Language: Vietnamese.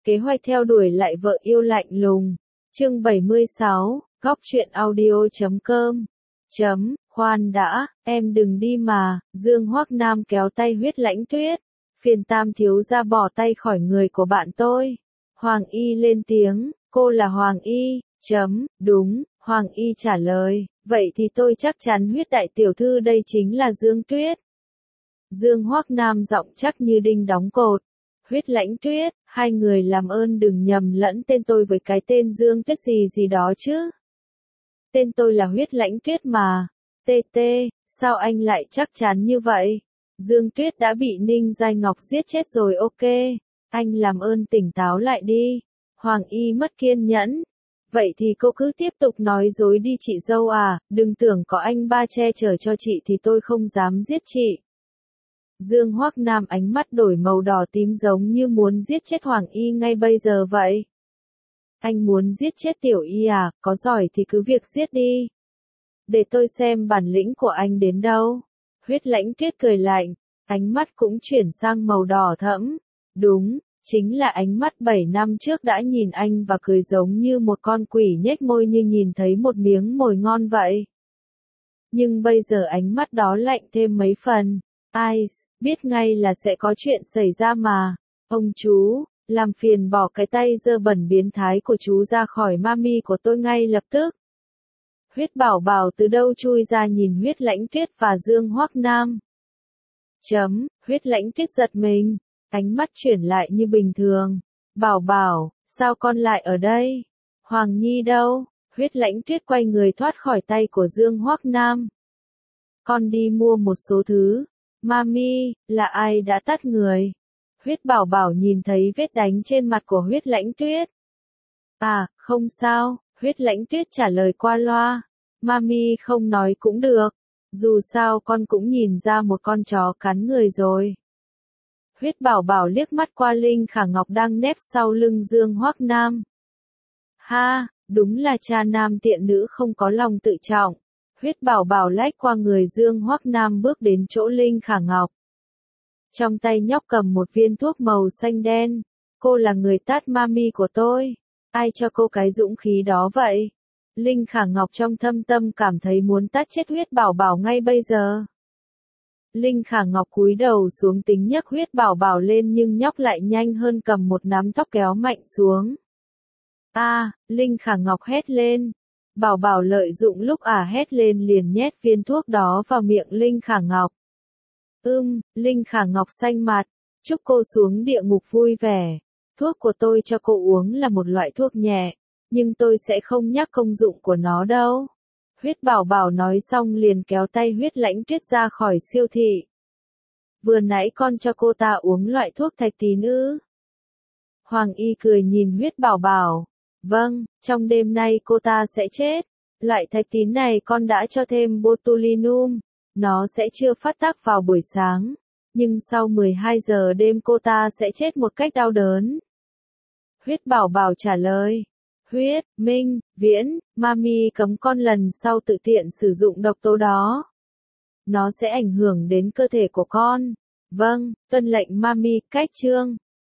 Kế hoạch theo đuổi lại vợ yêu lạnh lùng. Chương 76, góc truyện audio.com. Khoan đã, em đừng đi mà, Dương Hoắc Nam kéo tay Huyết Lãnh Tuyết. Phiền Tam thiếu gia bỏ tay khỏi người của bạn tôi. Hoàng Y lên tiếng, cô là Hoàng Y, đúng, Hoàng Y trả lời, vậy thì tôi chắc chắn Huyết đại tiểu thư đây chính là Dương Tuyết. Dương Hoắc Nam giọng chắc như đinh đóng cột. Huyết Lãnh Tuyết, hai người làm ơn đừng nhầm lẫn tên tôi với cái tên Dương Tuyết gì đó chứ. Tên tôi là Huyết Lãnh Tuyết mà. TT, sao anh lại chắc chắn như vậy? Dương Tuyết đã bị Ninh Giai Ngọc giết chết rồi. Ok, anh làm ơn tỉnh táo lại đi. Hoàng Y mất kiên nhẫn. Vậy thì cô cứ tiếp tục nói dối đi chị dâu à, đừng tưởng có anh ba che chở cho chị thì tôi không dám giết chị. Dương Hoắc Nam ánh mắt đổi màu đỏ tím giống như muốn giết chết Hoàng Y ngay bây giờ vậy. Anh muốn giết chết Tiểu Y à, có giỏi thì cứ việc giết đi. Để tôi xem bản lĩnh của anh đến đâu. Huyết Lãnh Tuyết cười lạnh, ánh mắt cũng chuyển sang màu đỏ thẫm. Đúng, chính là ánh mắt 7 năm trước đã nhìn anh và cười giống như một con quỷ nhếch môi như nhìn thấy một miếng mồi ngon vậy. Nhưng bây giờ ánh mắt đó lạnh thêm mấy phần. Ai, biết ngay là sẽ có chuyện xảy ra mà. Ông chú, làm phiền bỏ cái tay dơ bẩn biến thái của chú ra khỏi mami của tôi ngay lập tức. Huyết Bảo Bảo từ đâu chui ra nhìn Huyết Lãnh Tuyết và Dương Hoắc Nam. Huyết Lãnh Tuyết giật mình, ánh mắt chuyển lại như bình thường. Bảo Bảo, sao con lại ở đây? Hoàng Nhi đâu? Huyết Lãnh Tuyết quay người thoát khỏi tay của Dương Hoắc Nam. Con đi mua một số thứ. Mami, là ai đã tát người? Huyết Bảo Bảo nhìn thấy vết đánh trên mặt của Huyết Lãnh Tuyết. À, không sao, Huyết Lãnh Tuyết trả lời qua loa. Mami không nói cũng được. Dù sao con cũng nhìn ra một con chó cắn người rồi. Huyết Bảo Bảo liếc mắt qua Linh Khả Ngọc đang nép sau lưng Dương Hoắc Nam. Ha, đúng là cha nam tiện nữ không có lòng tự trọng. Huyết Bảo Bảo lách qua người Dương Hoắc Nam bước đến chỗ Linh Khả Ngọc. Trong tay nhóc cầm một viên thuốc màu xanh đen. Cô là người tát mami của tôi. Ai cho cô cái dũng khí đó vậy? Linh Khả Ngọc trong thâm tâm cảm thấy muốn tát chết Huyết Bảo Bảo ngay bây giờ. Linh Khả Ngọc cúi đầu xuống tính nhấc Huyết Bảo Bảo lên nhưng nhóc lại nhanh hơn cầm một nắm tóc kéo mạnh xuống. Linh Khả Ngọc hét lên. Bảo Bảo lợi dụng lúc hét lên liền nhét viên thuốc đó vào miệng Linh Khả Ngọc. Linh Khả Ngọc xanh mặt, chúc cô xuống địa ngục vui vẻ. Thuốc của tôi cho cô uống là một loại thuốc nhẹ, nhưng tôi sẽ không nhắc công dụng của nó đâu. Huyết Bảo Bảo nói xong liền kéo tay Huyết Lãnh Tuyết ra khỏi siêu thị. Vừa nãy con cho cô ta uống loại thuốc thạch tín ư? Hoàng Y cười nhìn Huyết Bảo Bảo. Vâng, trong đêm nay cô ta sẽ chết. Loại thạch tín này con đã cho thêm botulinum. Nó sẽ chưa phát tác vào buổi sáng. Nhưng sau 12 giờ đêm cô ta sẽ chết một cách đau đớn. Huyết Bảo Bảo trả lời. Huyết, Minh, Viễn, mami cấm con lần sau tự tiện sử dụng độc tố đó. Nó sẽ ảnh hưởng đến cơ thể của con. Vâng, tuân lệnh mami, cách chương.